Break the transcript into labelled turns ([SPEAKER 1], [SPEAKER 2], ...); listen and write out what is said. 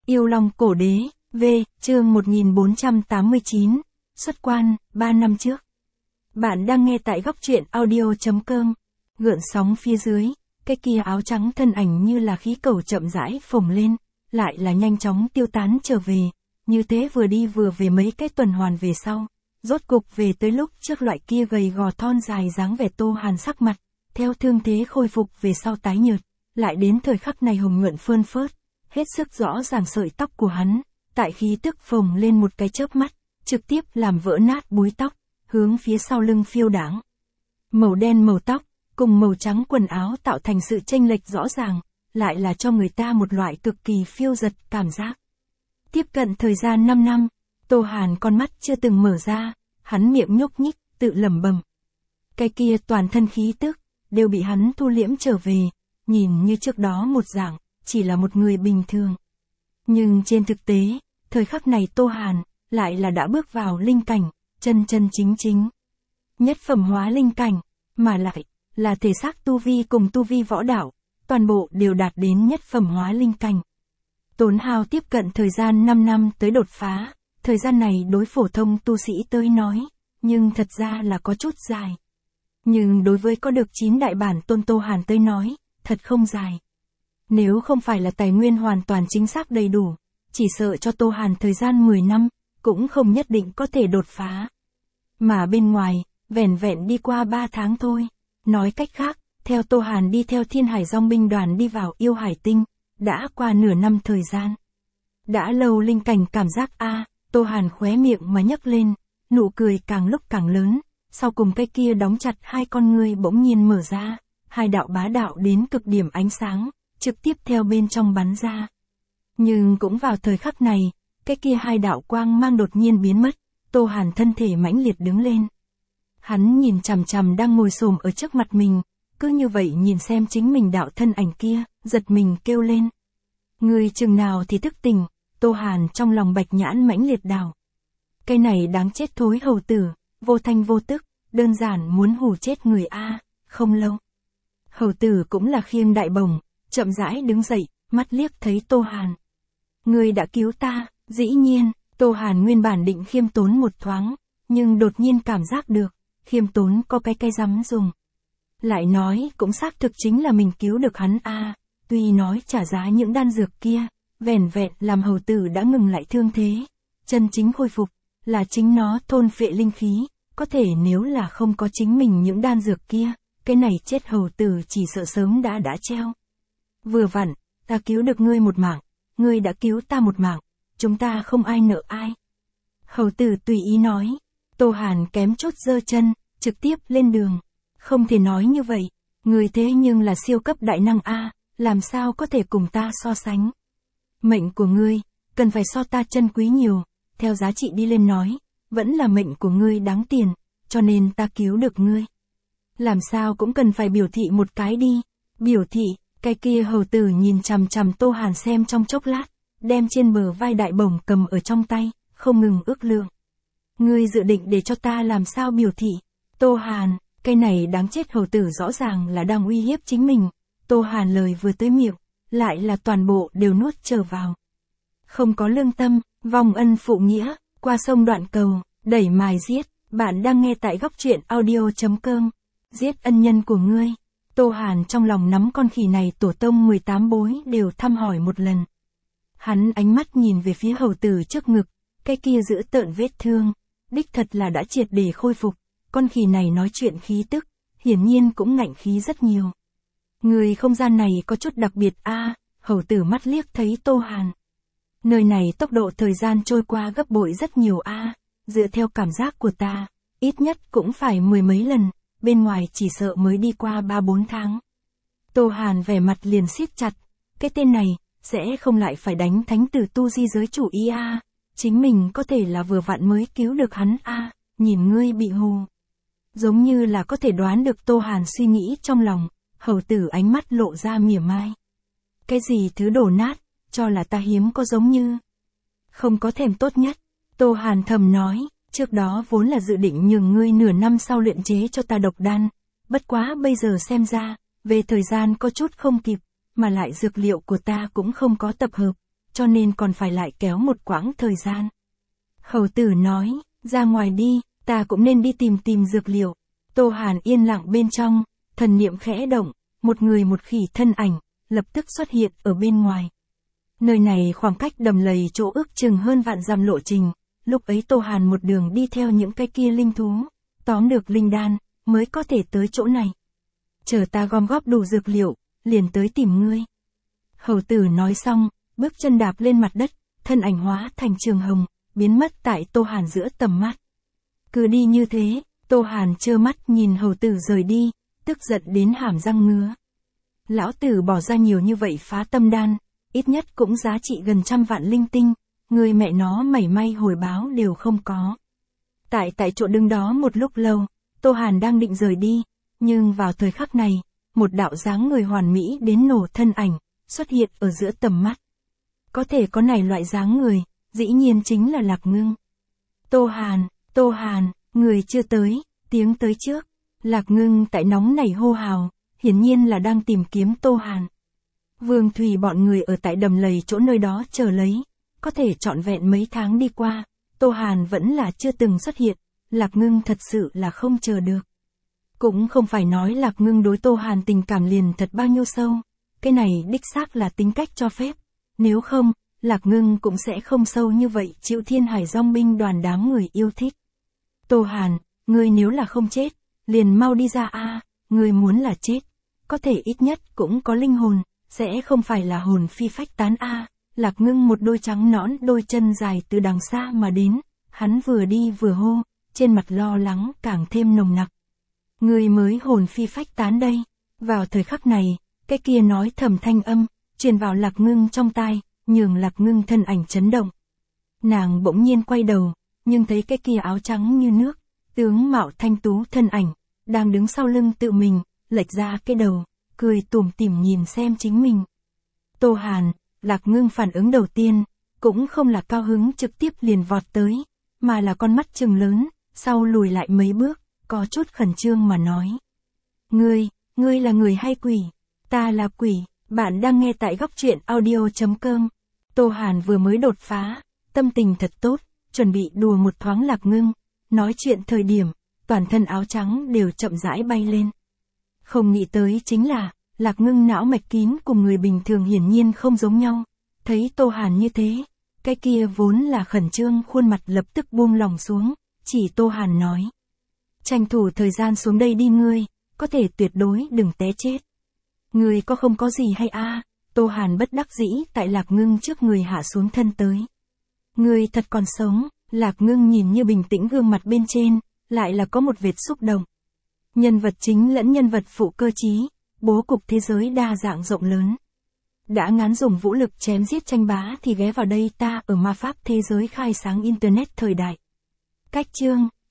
[SPEAKER 1] Yêu Long Cổ Đế, V, chương 1489, xuất quan, 3 năm trước. Bạn đang nghe tại góc truyện audio.com, gợn sóng phía dưới, cái kia áo trắng thân ảnh như là khí cầu chậm rãi phồng lên, lại là nhanh chóng tiêu tán trở về, như thế vừa đi vừa về mấy cái tuần hoàn về sau, rốt cục về tới lúc trước loại kia gầy gò thon dài dáng vẻ Tô Hàn sắc mặt, theo thương thế khôi phục về sau tái nhợt, lại đến thời khắc này hồng nhuận phơn phớt, hết sức rõ ràng sợi tóc của hắn, tại khí tức phồng lên một cái chớp mắt, trực tiếp làm vỡ nát búi tóc, hướng phía sau lưng phiêu đãng. Màu đen màu tóc, cùng màu trắng quần áo tạo thành sự chênh lệch rõ ràng, lại là cho người ta một loại cực kỳ phiêu dật cảm giác. Tiếp cận thời gian 5 năm, Tô Hàn con mắt chưa từng mở ra, hắn miệng nhúc nhích, tự lẩm bẩm. Cái kia toàn thân khí tức, đều bị hắn thu liễm trở về, nhìn như trước đó một dạng, chỉ là một người bình thường. Nhưng trên thực tế, thời khắc này Tô Hàn, lại là đã bước vào linh cảnh, chân chân chính chính. Nhất phẩm hóa linh cảnh, mà lại, là thể xác tu vi cùng tu vi võ đạo, toàn bộ đều đạt đến nhất phẩm hóa linh cảnh. Tốn hao tiếp cận thời gian 5 năm tới đột phá, thời gian này đối phổ thông tu sĩ tới nói, nhưng thật ra là có chút dài. Nhưng đối với có được 9 đại bản tôn Tô Hàn tới nói, thật không dài. Nếu không phải là tài nguyên hoàn toàn chính xác đầy đủ, chỉ sợ cho Tô Hàn thời gian 10 năm, cũng không nhất định có thể đột phá. Mà bên ngoài, vẻn vẹn đi qua 3 tháng thôi. Nói cách khác, theo Tô Hàn đi theo Thiên Hải Dòng binh đoàn đi vào Yêu Hải Tinh, đã qua nửa năm thời gian. Đã lâu linh cảnh cảm giác Tô Hàn khóe miệng mà nhấc lên, nụ cười càng lúc càng lớn, sau cùng cái kia đóng chặt hai con ngươi bỗng nhiên mở ra, hai đạo bá đạo đến cực điểm ánh sáng, trực tiếp theo bên trong bắn ra. Nhưng cũng vào thời khắc này, cái kia hai đạo quang mang đột nhiên biến mất, Tô Hàn thân thể mãnh liệt đứng lên. Hắn nhìn chằm chằm đang ngồi xổm ở trước mặt mình, cứ như vậy nhìn xem chính mình đạo thân ảnh kia, giật mình kêu lên. Người chừng nào thì thức tỉnh, Tô Hàn trong lòng bạch nhãn mãnh liệt đảo. Cái này đáng chết thối hầu tử, vô thanh vô tức, đơn giản muốn hù chết người không lâu. Hầu tử cũng là khiêng đại bổng, chậm rãi đứng dậy, mắt liếc thấy Tô Hàn. Người đã cứu ta, dĩ nhiên, Tô Hàn nguyên bản định khiêm tốn một thoáng, nhưng đột nhiên cảm giác được, khiêm tốn có cái dám dùng. Lại nói cũng xác thực chính là mình cứu được hắn tuy nói trả giá những đan dược kia, vẻn vẹn làm hầu tử đã ngừng lại thương thế, chân chính khôi phục, là chính nó thôn phệ linh khí, có thể nếu là không có chính mình những đan dược kia, cái này chết hầu tử chỉ sợ sớm đã treo. Vừa vặn, ta cứu được ngươi một mạng, ngươi đã cứu ta một mạng, chúng ta không ai nợ ai. Hầu tử tùy ý nói, Tô Hàn kém chút giơ chân, trực tiếp lên đường. Không thể nói như vậy, người thế nhưng là siêu cấp đại năng làm sao có thể cùng ta so sánh. Mệnh của ngươi, cần phải so ta chân quý nhiều, theo giá trị đi lên nói, vẫn là mệnh của ngươi đáng tiền, cho nên ta cứu được ngươi. Làm sao cũng cần phải biểu thị một cái đi, biểu thị, cái kia hầu tử nhìn chằm chằm Tô Hàn xem trong chốc lát, đem trên bờ vai đại bổng cầm ở trong tay, không ngừng ước lượng. Ngươi dự định để cho ta làm sao biểu thị, Tô Hàn, cái này đáng chết hầu tử rõ ràng là đang uy hiếp chính mình, Tô Hàn lời vừa tới miệng, lại là toàn bộ đều nuốt trở vào. Không có lương tâm, vong ân phụ nghĩa, qua sông đoạn cầu, đẩy mài giết, bạn đang nghe tại góc truyện audio.com, giết ân nhân của ngươi. Tô Hàn trong lòng nắm con khỉ này tổ tông 18 bối đều thăm hỏi một lần. Hắn ánh mắt nhìn về phía hầu tử trước ngực, cái kia giữ tợn vết thương, đích thật là đã triệt để khôi phục, con khỉ này nói chuyện khí tức, hiển nhiên cũng ngạnh khí rất nhiều. Người không gian này có chút đặc biệt hầu tử mắt liếc thấy Tô Hàn. Nơi này tốc độ thời gian trôi qua gấp bội rất nhiều dựa theo cảm giác của ta, ít nhất cũng phải 10 mấy lần, bên ngoài chỉ sợ mới đi qua 3-4 tháng. Tô Hàn vẻ mặt liền siết chặt, cái tên này, sẽ không lại phải đánh thánh tử tu di giới chủ ý chính mình có thể là vừa vặn mới cứu được hắn nhìn ngươi bị hù. Giống như là có thể đoán được Tô Hàn suy nghĩ trong lòng, hầu tử ánh mắt lộ ra mỉa mai. Cái gì thứ đổ nát, cho là ta hiếm có giống như. Không có thèm tốt nhất, Tô Hàn thầm nói, trước đó vốn là dự định nhường ngươi nửa năm sau luyện chế cho ta độc đan, bất quá bây giờ xem ra, về thời gian có chút không kịp, mà lại dược liệu của ta cũng không có tập hợp, cho nên còn phải lại kéo một quãng thời gian. Hầu tử nói, ra ngoài đi, ta cũng nên đi tìm dược liệu. Tô Hàn yên lặng bên trong, thần niệm khẽ động, một người một khỉ thân ảnh, lập tức xuất hiện ở bên ngoài. Nơi này khoảng cách đầm lầy chỗ ước chừng hơn vạn dặm lộ trình, lúc ấy Tô Hàn một đường đi theo những cái kia linh thú, tóm được linh đan, mới có thể tới chỗ này. Chờ ta gom góp đủ dược liệu, liền tới tìm ngươi. Hầu tử nói xong, bước chân đạp lên mặt đất, thân ảnh hóa thành trường hồng, biến mất tại Tô Hàn giữa tầm mắt. Cứ đi như thế, Tô Hàn trơ mắt nhìn hầu tử rời đi, tức giận đến hàm răng ngứa. Lão tử bỏ ra nhiều như vậy phá tâm đan, ít nhất cũng giá trị gần 100 vạn linh tinh, người mẹ nó mảy may hồi báo đều không có. Tại chỗ đứng đó một lúc lâu, Tô Hàn đang định rời đi, nhưng vào thời khắc này, một đạo dáng người hoàn mỹ đến nổ thân ảnh, xuất hiện ở giữa tầm mắt. Có thể có này loại dáng người, dĩ nhiên chính là Lạc Ngưng. Tô Hàn, người chưa tới, tiếng tới trước. Lạc Ngưng tại nóng nảy hô hào, hiển nhiên là đang tìm kiếm Tô Hàn. Vương Thủy bọn người ở tại đầm lầy chỗ nơi đó chờ lấy, có thể trọn vẹn mấy tháng đi qua, Tô Hàn vẫn là chưa từng xuất hiện, Lạc Ngưng thật sự là không chờ được. Cũng không phải nói Lạc Ngưng đối Tô Hàn tình cảm liền thật bao nhiêu sâu, cái này đích xác là tính cách cho phép, nếu không, Lạc Ngưng cũng sẽ không sâu như vậy chịu Thiên Hải Dòng binh đoàn đám người yêu thích. Tô Hàn, ngươi nếu là không chết, liền mau đi ra a, ngươi muốn là chết, có thể ít nhất cũng có linh hồn, sẽ không phải là hồn phi phách tán a. Lạc Ngưng một đôi trắng nõn đôi chân dài từ đằng xa mà đến, hắn vừa đi vừa hô, trên mặt lo lắng càng thêm nồng nặc. Ngươi mới hồn phi phách tán đây. Vào thời khắc này, cái kia nói thầm thanh âm, truyền vào Lạc Ngưng trong tai, nhường Lạc Ngưng thân ảnh chấn động. Nàng bỗng nhiên quay đầu, nhưng thấy cái kia áo trắng như nước, tướng mạo thanh tú thân ảnh, đang đứng sau lưng tự mình, lệch ra cái đầu, cười tủm tỉm nhìn xem chính mình. Tô Hàn, Lạc Ngưng phản ứng đầu tiên, cũng không là cao hứng trực tiếp liền vọt tới, mà là con mắt trừng lớn, sau lùi lại mấy bước, có chút khẩn trương mà nói. Ngươi là người hay quỷ? Ta là quỷ, bạn đang nghe tại góc truyện audio.com. Tô Hàn vừa mới đột phá, tâm tình thật tốt, chuẩn bị đùa một thoáng Lạc Ngưng, nói chuyện thời điểm, toàn thân áo trắng đều chậm rãi bay lên. Không nghĩ tới chính là, Lạc Ngưng não mạch kín cùng người bình thường hiển nhiên không giống nhau, thấy Tô Hàn như thế, cái kia vốn là khẩn trương khuôn mặt lập tức buông lỏng xuống, chỉ Tô Hàn nói. Tranh thủ thời gian xuống đây đi ngươi, có thể tuyệt đối đừng té chết. Ngươi có không có gì hay a? Tô Hàn bất đắc dĩ tại Lạc Ngưng trước người hạ xuống thân tới. Ngươi thật còn sống, Lạc Ngưng nhìn như bình tĩnh gương mặt bên trên, lại là có một vệt xúc động. Nhân vật chính lẫn nhân vật phụ cơ trí, bố cục thế giới đa dạng rộng lớn. Đã ngán dùng vũ lực chém giết tranh bá thì ghé vào đây ta ở ma pháp thế giới khai sáng Internet thời đại. Cách chương